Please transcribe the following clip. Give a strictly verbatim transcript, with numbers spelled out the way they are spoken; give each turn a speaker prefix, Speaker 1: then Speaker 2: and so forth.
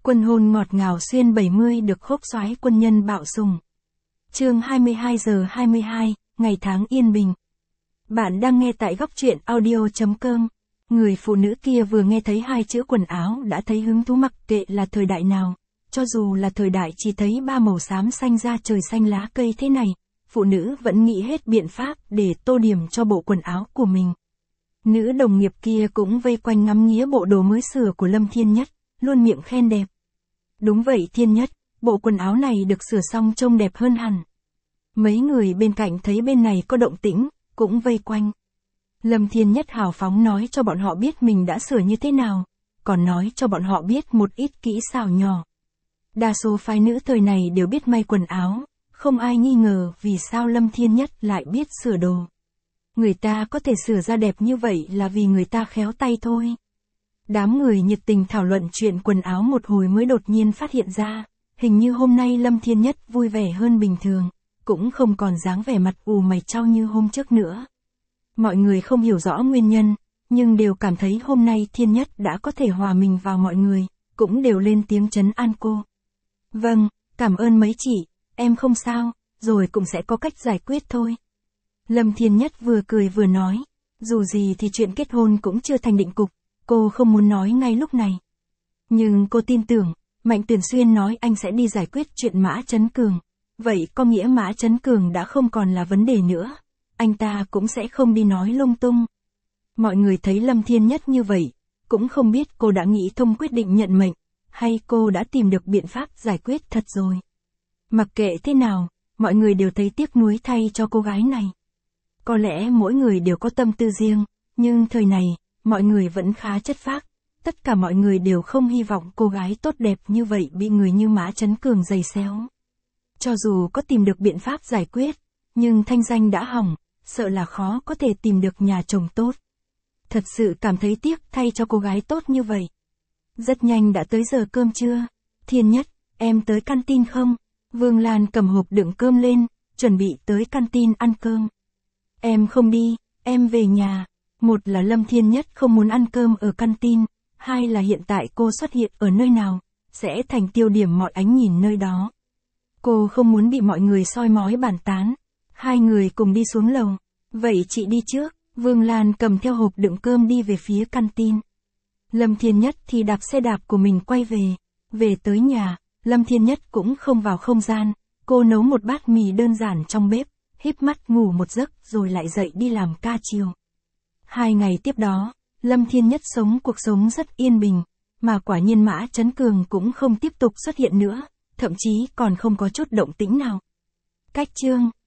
Speaker 1: Quân hôn ngọt ngào xuyên bảy mươi được khốc soái quân nhân bạo sùng. Chương hai mươi hai giờ hai mươi hai, ngày tháng yên bình. Bạn đang nghe tại góc truyện audio chấm com. Người phụ nữ kia vừa nghe thấy hai chữ quần áo đã thấy hứng thú, mặc kệ là thời đại nào. Cho dù là thời đại chỉ thấy ba màu xám xanh da trời xanh lá cây thế này, phụ nữ vẫn nghĩ hết biện pháp để tô điểm cho bộ quần áo của mình. Nữ đồng nghiệp kia cũng vây quanh ngắm nghía bộ đồ mới sửa của Lâm Thiên Nhất, luôn miệng khen đẹp. Đúng vậy Thiên Nhất, bộ quần áo này được sửa xong trông đẹp hơn hẳn. Mấy người bên cạnh thấy bên này có động tĩnh, cũng vây quanh. Lâm Thiên Nhất hào phóng nói cho bọn họ biết mình đã sửa như thế nào, còn nói cho bọn họ biết một ít kỹ xảo nhỏ. Đa số phái nữ thời này đều biết may quần áo, không ai nghi ngờ vì sao Lâm Thiên Nhất lại biết sửa đồ. Người ta có thể sửa ra đẹp như vậy là vì người ta khéo tay thôi. Đám người nhiệt tình thảo luận chuyện quần áo một hồi mới đột nhiên phát hiện ra, hình như hôm nay Lâm Thiên Nhất vui vẻ hơn bình thường, cũng không còn dáng vẻ mặt ù mày chau như hôm trước nữa. Mọi người không hiểu rõ nguyên nhân, nhưng đều cảm thấy hôm nay Thiên Nhất đã có thể hòa mình vào mọi người, cũng đều lên tiếng trấn an cô. Vâng, cảm ơn mấy chị, em không sao, rồi cũng sẽ có cách giải quyết thôi. Lâm Thiên Nhất vừa cười vừa nói, dù gì thì chuyện kết hôn cũng chưa thành định cục, cô không muốn nói ngay lúc này. Nhưng cô tin tưởng, Mạnh Tuyển Xuyên nói anh sẽ đi giải quyết chuyện Mã Chấn Cường. Vậy có nghĩa Mã Chấn Cường đã không còn là vấn đề nữa, anh ta cũng sẽ không đi nói lung tung. Mọi người thấy Lâm Thiên Nhất như vậy, cũng không biết cô đã nghĩ thông quyết định nhận mệnh, hay cô đã tìm được biện pháp giải quyết thật rồi. Mặc kệ thế nào, mọi người đều thấy tiếc nuối thay cho cô gái này. Có lẽ mỗi người đều có tâm tư riêng, nhưng thời này, mọi người vẫn khá chất phác. Tất cả mọi người đều không hy vọng cô gái tốt đẹp như vậy bị người như Mã Chấn Cường giày xéo. Cho dù có tìm được biện pháp giải quyết, nhưng thanh danh đã hỏng, sợ là khó có thể tìm được nhà chồng tốt. Thật sự cảm thấy tiếc thay cho cô gái tốt như vậy. Rất nhanh đã tới giờ cơm trưa. Thiên Nhất, em tới canteen không? Vương Lan cầm hộp đựng cơm lên, chuẩn bị tới canteen ăn cơm. Em không đi, em về nhà. Một là Lâm Thiên Nhất không muốn ăn cơm ở canteen, hai là hiện tại cô xuất hiện ở nơi nào, sẽ thành tiêu điểm mọi ánh nhìn nơi đó. Cô không muốn bị mọi người soi mói bàn tán. Hai người cùng đi xuống lầu. Vậy chị đi trước. Vương Lan cầm theo hộp đựng cơm đi về phía canteen. Lâm Thiên Nhất thì đạp xe đạp của mình quay về. Về tới nhà, Lâm Thiên Nhất cũng không vào không gian. Cô nấu một bát mì đơn giản trong bếp, híp mắt ngủ một giấc rồi lại dậy đi làm ca chiều. Hai ngày tiếp đó, Lâm Thiên Nhất sống cuộc sống rất yên bình, mà quả nhiên Mã Chấn Cường cũng không tiếp tục xuất hiện nữa, thậm chí còn không có chút động tĩnh nào. Cách chương